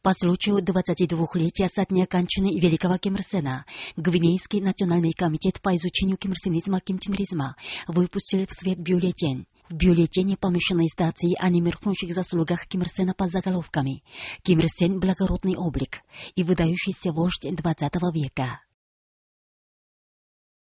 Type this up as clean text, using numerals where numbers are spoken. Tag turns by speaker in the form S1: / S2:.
S1: По случаю 22-летия со дня кончины великого Ким Ир Сена, Гвинейский национальный комитет по изучению кимрсенизма, кимченризма выпустил в свет бюллетень. В бюллетене помещены статьи о немеркнущих заслугах Ким Ир Сена под заголовками «Ким Ир Сен – благородный облик» и «Выдающийся вождь XX века».